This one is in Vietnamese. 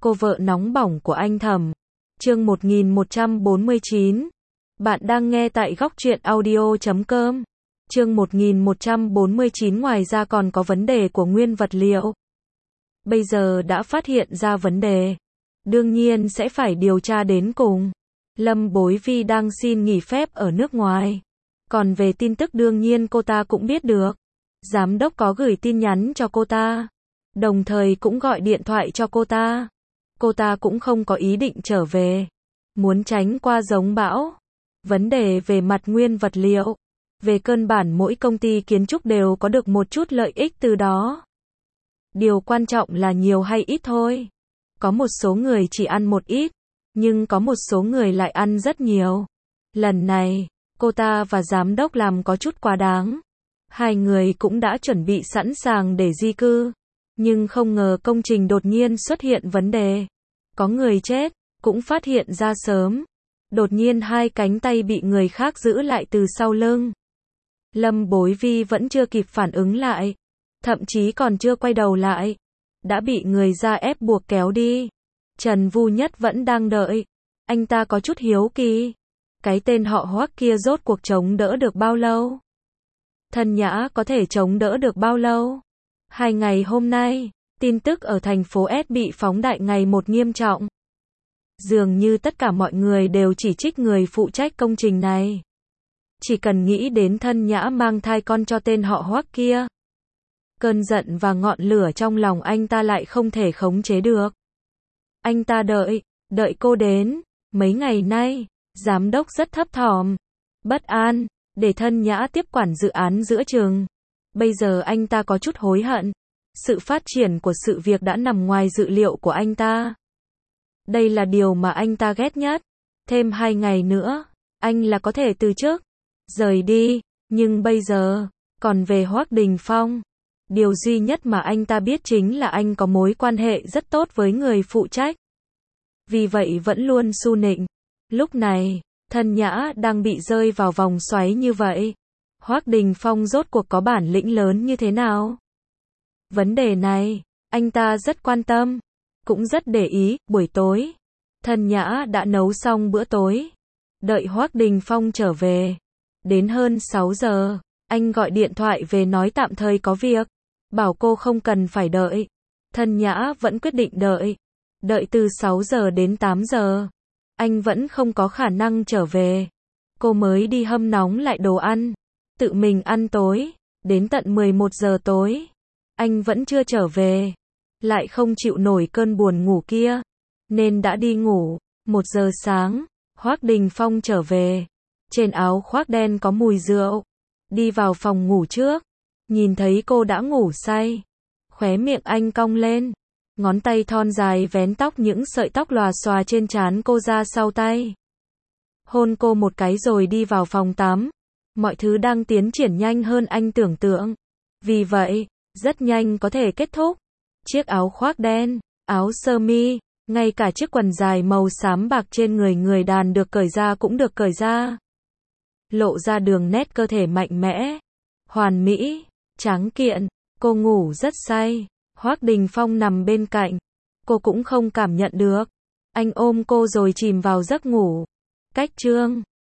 Cô vợ nóng bỏng của anh Thẩm. Chương 1149. Bạn đang nghe tại góc truyện audio.com. Chương 1149. Ngoài ra còn có vấn đề của nguyên vật liệu. Bây giờ đã phát hiện ra vấn đề, đương nhiên sẽ phải điều tra đến cùng. Lâm Bối Vi đang xin nghỉ phép ở nước ngoài. Còn về tin tức đương nhiên cô ta cũng biết được. Giám đốc có gửi tin nhắn cho cô ta, đồng thời cũng gọi điện thoại cho cô ta. Cô ta cũng không có ý định trở về, muốn tránh qua giống bão. Vấn đề về mặt nguyên vật liệu, về cơ bản mỗi công ty kiến trúc đều có được một chút lợi ích từ đó. Điều quan trọng là nhiều hay ít thôi. Có một số người chỉ ăn một ít, nhưng có một số người lại ăn rất nhiều. Lần này, cô ta và giám đốc làm có chút quá đáng. Hai người cũng đã chuẩn bị sẵn sàng để di cư, nhưng không ngờ công trình đột nhiên xuất hiện vấn đề. Có người chết, cũng phát hiện ra sớm. Đột nhiên hai cánh tay bị người khác giữ lại từ sau lưng. Lâm Bối Vi vẫn chưa kịp phản ứng lại, thậm chí còn chưa quay đầu lại, đã bị người ra ép buộc kéo đi. Trần Vu Nhất vẫn đang đợi. Anh ta có chút hiếu kỳ. Cái tên họ Hoắc kia rốt cuộc chống đỡ được bao lâu? Thân Nhã có thể chống đỡ được bao lâu? 2 ngày hôm nay, tin tức ở thành phố S bị phóng đại ngày một nghiêm trọng. Dường như tất cả mọi người đều chỉ trích người phụ trách công trình này. Chỉ cần nghĩ đến Thân Nhã mang thai con cho tên họ Hoắc kia, cơn giận và ngọn lửa trong lòng anh ta lại không thể khống chế được. Anh ta đợi cô đến. Mấy ngày nay, giám đốc rất thấp thỏm, bất an, để Thân Nhã tiếp quản dự án giữa chừng. Bây giờ anh ta có chút hối hận. Sự phát triển của sự việc đã nằm ngoài dự liệu của anh ta. Đây là điều mà anh ta ghét nhất. Thêm 2 ngày nữa, anh là có thể từ chức, rời đi. Nhưng bây giờ, còn về Hoắc Đình Phong, điều duy nhất mà anh ta biết chính là anh có mối quan hệ rất tốt với người phụ trách. Vì vậy vẫn luôn su nịnh. Lúc này, Thân Nhã đang bị rơi vào vòng xoáy như vậy. Hoắc Đình Phong rốt cuộc có bản lĩnh lớn như thế nào? Vấn đề này, anh ta rất quan tâm, cũng rất để ý. Buổi tối, Thân Nhã đã nấu xong bữa tối, đợi Hoắc Đình Phong trở về. Đến hơn 6 giờ, anh gọi điện thoại về nói tạm thời có việc, bảo cô không cần phải đợi. Thân Nhã vẫn quyết định đợi. Đợi từ 6 giờ đến 8 giờ, anh vẫn không có khả năng trở về. Cô mới đi hâm nóng lại đồ ăn, tự mình ăn tối. Đến tận 11 giờ tối, anh vẫn chưa trở về. Lại không chịu nổi cơn buồn ngủ kia, nên đã đi ngủ. 1 giờ sáng, Hoắc Đình Phong trở về. Trên áo khoác đen có mùi rượu. Đi vào phòng ngủ trước, nhìn thấy cô đã ngủ say. Khóe miệng anh cong lên. Ngón tay thon dài vén tóc những sợi tóc lòa xòa trên trán cô ra sau tay. Hôn cô một cái rồi đi vào phòng tắm. Mọi thứ đang tiến triển nhanh hơn anh tưởng tượng. Vì vậy, rất nhanh có thể kết thúc. Chiếc áo khoác đen, áo sơ mi, ngay cả chiếc quần dài màu xám bạc trên người người đàn được cởi ra cũng được cởi ra. Lộ ra đường nét cơ thể mạnh mẽ, hoàn mỹ, tráng kiện. Cô ngủ rất say. Hoắc Đình Phong nằm bên cạnh. Cô cũng không cảm nhận được. Anh ôm cô rồi chìm vào giấc ngủ. Cách chương